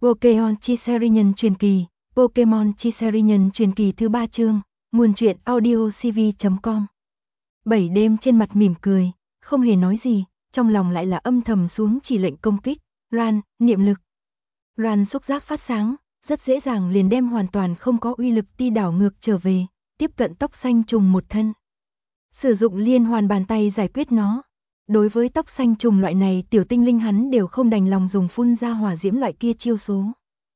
Pokémon Chi Nhân truyền kỳ, Pokémon Chi Nhân truyền kỳ thứ 3 chương, nguồn truyện audiocv.com. 7 đêm trên mặt mỉm cười, không hề nói gì, trong lòng lại là âm thầm xuống chỉ lệnh công kích, Ran, niệm lực. Ran xúc giác phát sáng, rất dễ dàng liền đem hoàn toàn không có uy lực ti đảo ngược trở về, tiếp cận tóc xanh trùng một thân. Sử dụng liên hoàn bàn tay giải quyết nó. Đối với tóc xanh trùng loại này tiểu tinh linh hắn đều không đành lòng dùng phun ra hỏa diễm loại kia chiêu số.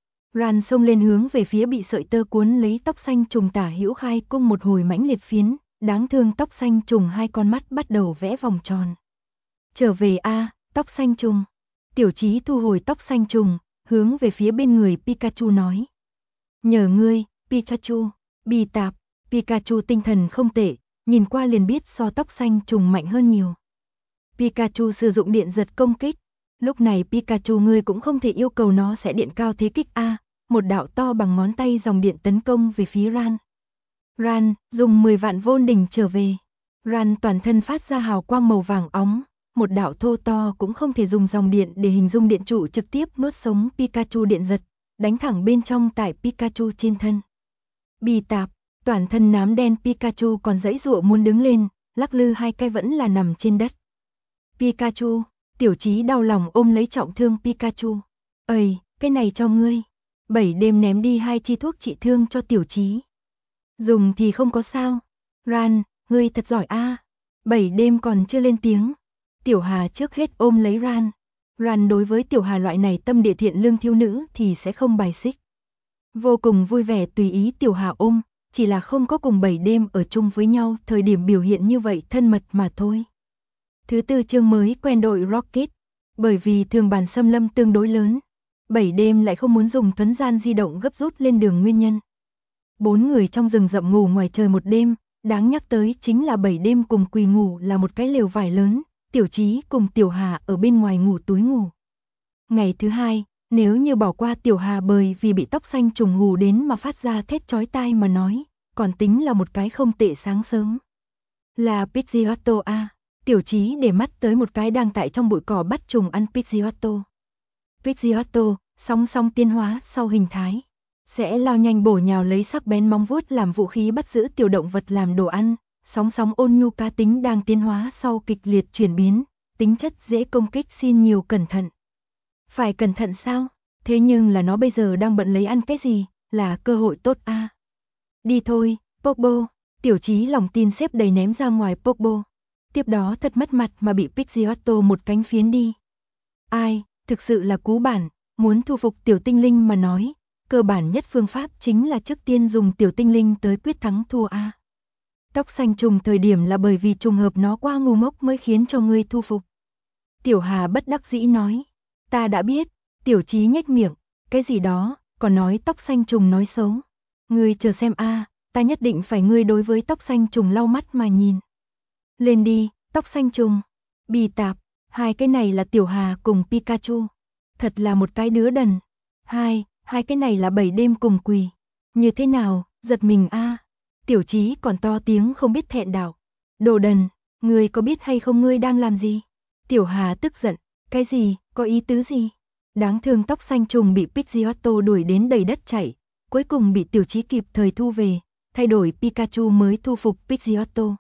Ran xông lên hướng về phía bị sợi tơ cuốn lấy tóc xanh trùng tả hữu khai cung một hồi mãnh liệt phiến, đáng thương tóc xanh trùng hai con mắt bắt đầu vẽ vòng tròn. Trở về a, tóc xanh trùng. Tiểu Chí thu hồi tóc xanh trùng, hướng về phía bên người Pikachu nói. Nhờ ngươi, Pikachu, bì tạp, Pikachu tinh thần không tệ, nhìn qua liền biết so tóc xanh trùng mạnh hơn nhiều. Pikachu sử dụng điện giật công kích. Lúc này Pikachu ngươi cũng không thể yêu cầu nó sẽ điện cao thế kích a, một đạo to bằng ngón tay dòng điện tấn công về phía Ran. Ran dùng 10 vạn vôn đỉnh trở về. Ran toàn thân phát ra hào quang màu vàng óng, một đạo thô to cũng không thể dùng dòng điện để hình dung điện trụ trực tiếp nuốt sống Pikachu điện giật, đánh thẳng bên trong tại Pikachu trên thân. Bì tạp, toàn thân nám đen Pikachu còn giãy giụa muốn đứng lên, lắc lư hai cái vẫn là nằm trên đất. Pikachu, Tiểu Chí đau lòng ôm lấy trọng thương Pikachu. Ây, cái này cho ngươi. 7 đêm ném đi 2 chi thuốc trị thương cho Tiểu Chí. Dùng thì không có sao. Ran, ngươi thật giỏi a. 7 đêm còn chưa lên tiếng. Tiểu Hà trước hết ôm lấy Ran. Ran đối với Tiểu Hà loại này tâm địa thiện lương thiếu nữ thì sẽ không bài xích. Vô cùng vui vẻ tùy ý Tiểu Hà ôm, chỉ là không có cùng 7 đêm ở chung với nhau thời điểm biểu hiện như vậy thân mật mà thôi. Thứ 4 chương mới quen đội Rocket, bởi vì thường bản xâm lâm tương đối lớn, 7 đêm lại không muốn dùng thuấn gian di động gấp rút lên đường nguyên nhân. 4 người trong rừng rậm ngủ ngoài trời một đêm, đáng nhắc tới chính là 7 đêm cùng quỳ ngủ là một cái lều vải lớn, Tiểu Chí cùng Tiểu Hà ở bên ngoài ngủ túi ngủ. Ngày thứ 2, nếu như bỏ qua Tiểu Hà bởi vì bị tóc xanh trùng hù đến mà phát ra thét chói tai mà nói, còn tính là một cái không tệ sáng sớm. Là Pidgeotto a. Tiểu Chí để mắt tới một cái đang tại trong bụi cỏ bắt trùng ăn Pidgeotto. Pidgeotto, song song tiến hóa sau hình thái, sẽ lao nhanh bổ nhào lấy sắc bén móng vuốt làm vũ khí bắt giữ tiểu động vật làm đồ ăn, song song ôn nhu cá tính đang tiến hóa sau kịch liệt chuyển biến, tính chất dễ công kích xin nhiều cẩn thận. Phải cẩn thận sao? Thế nhưng là nó bây giờ đang bận lấy ăn cái gì, là cơ hội tốt a. Đi thôi, Popo, Tiểu Chí lòng tin xếp đầy ném ra ngoài Popo. Tiếp đó thật mất mặt mà bị Pidgeotto một cánh phiến đi. Ai, thực sự là cú bản, muốn thu phục tiểu tinh linh mà nói, cơ bản nhất phương pháp chính là trước tiên dùng tiểu tinh linh tới quyết thắng thua a. Tóc xanh trùng thời điểm là bởi vì trùng hợp nó quá ngu ngốc mới khiến cho ngươi thu phục. Tiểu Hà bất đắc dĩ nói, ta đã biết. Tiểu Chí nhếch miệng, cái gì đó, còn nói tóc xanh trùng nói xấu. Ngươi chờ xem a, ta nhất định phải ngươi đối với tóc xanh trùng lau mắt mà nhìn. Lên đi, tóc xanh trùng, bì tạp, hai cái này là Tiểu Hà cùng Pikachu. Thật là một cái đứa đần. Hai cái này là 7 đêm cùng quỳ. Như thế nào, giật mình a. Tiểu Chí còn to tiếng không biết thẹn đạo. Đồ đần, ngươi có biết hay không ngươi đang làm gì? Tiểu Hà tức giận, cái gì, có ý tứ gì? Đáng thương tóc xanh trùng bị Pidgeotto đuổi đến đầy đất chạy, cuối cùng bị Tiểu Chí kịp thời thu về, thay đổi Pikachu mới thu phục Pidgeotto.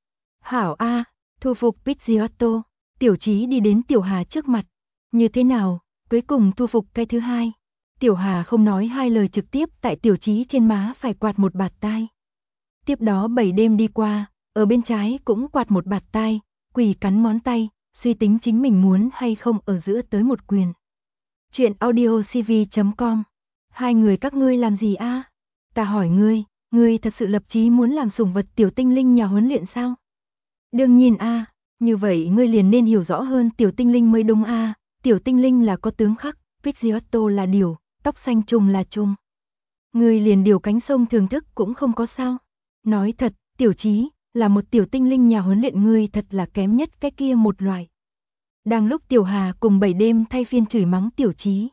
Hảo a, thu phục Pidgeotto. Tiểu Chí đi đến Tiểu Hà trước mặt. Như thế nào, cuối cùng thu phục cái thứ hai. Tiểu Hà không nói hai lời trực tiếp tại Tiểu Chí trên má phải quạt một bạt tai. Tiếp đó 7 đêm đi qua, ở bên trái cũng quạt một bạt tai, quỳ cắn ngón tay, suy tính chính mình muốn hay không ở giữa tới một quyền. Chuyện audiocv.com. Hai người các ngươi làm gì a? Ta hỏi ngươi thật sự lập chí muốn làm sủng vật tiểu tinh linh nhà huấn luyện sao? Đương nhiên a, như vậy ngươi liền nên hiểu rõ hơn tiểu tinh linh mới đúng a, tiểu tinh linh là có tướng khắc, Pidgeotto là điểu, tóc xanh trùng là trùng. Ngươi liền điều cánh sông thưởng thức cũng không có sao. Nói thật, Tiểu Chí, là một tiểu tinh linh nhà huấn luyện ngươi thật là kém nhất cái kia một loại. Đang lúc Tiểu Hà cùng 7 đêm thay phiên chửi mắng Tiểu Chí.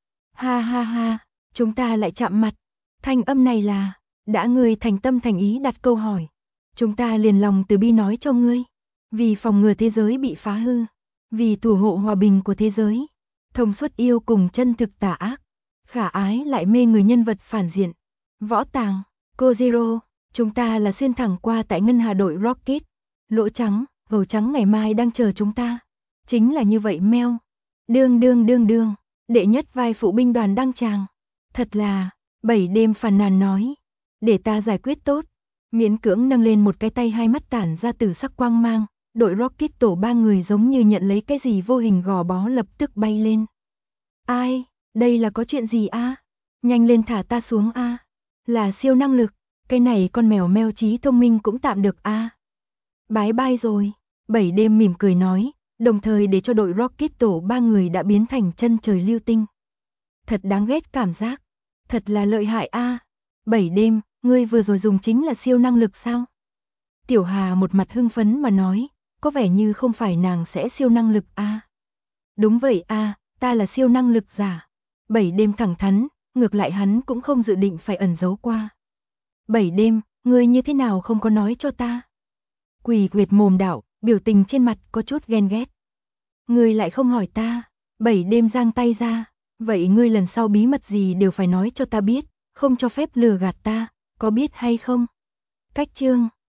Ha ha ha, chúng ta lại chạm mặt. Thanh âm này là, đã ngươi thành tâm thành ý đặt câu hỏi. Chúng ta liền lòng từ bi nói cho ngươi. Vì phòng ngừa thế giới bị phá hư. Vì thủ hộ hòa bình của thế giới. Thông suốt yêu cùng chân thực tà ác. khả ái lại mê người nhân vật phản diện. Võ Tàng, Kojiro, chúng ta là xuyên thẳng qua tại ngân hà đội Rocket. Lỗ trắng, gấu trắng ngày mai đang chờ chúng ta. Chính là như vậy meo. Đương, đệ nhất vai phụ binh đoàn đăng tràng. Thật là, 7 đêm phàn nàn nói. Để ta giải quyết tốt. Miễn cưỡng nâng lên một cái tay, hai mắt tản ra từ sắc quang mang. Đội Rocket tổ 3 người giống như nhận lấy cái gì vô hình gò bó lập tức bay lên. Ai, đây là có chuyện gì a? Nhanh lên thả ta xuống a. Là siêu năng lực, cái này con mèo meo trí thông minh cũng tạm được a. Bái bai rồi, 7 đêm mỉm cười nói, đồng thời để cho đội Rocket tổ 3 người đã biến thành chân trời lưu tinh. Thật đáng ghét cảm giác, thật là lợi hại a. 7 đêm, ngươi vừa rồi dùng chính là siêu năng lực sao? Tiểu Hà một mặt hưng phấn mà nói, có vẻ như không phải nàng sẽ siêu năng lực a. Đúng vậy a, ta là siêu năng lực giả. 7 đêm thẳng thắn, ngược lại hắn cũng không dự định phải ẩn giấu qua. 7 đêm, ngươi như thế nào không có nói cho ta? Quỷ quyệt mồm đảo, biểu tình trên mặt có chút ghen ghét. Ngươi lại không hỏi ta. 7 đêm giang tay ra, vậy ngươi lần sau bí mật gì đều phải nói cho ta biết, không cho phép lừa gạt ta, có biết hay không? Cách chương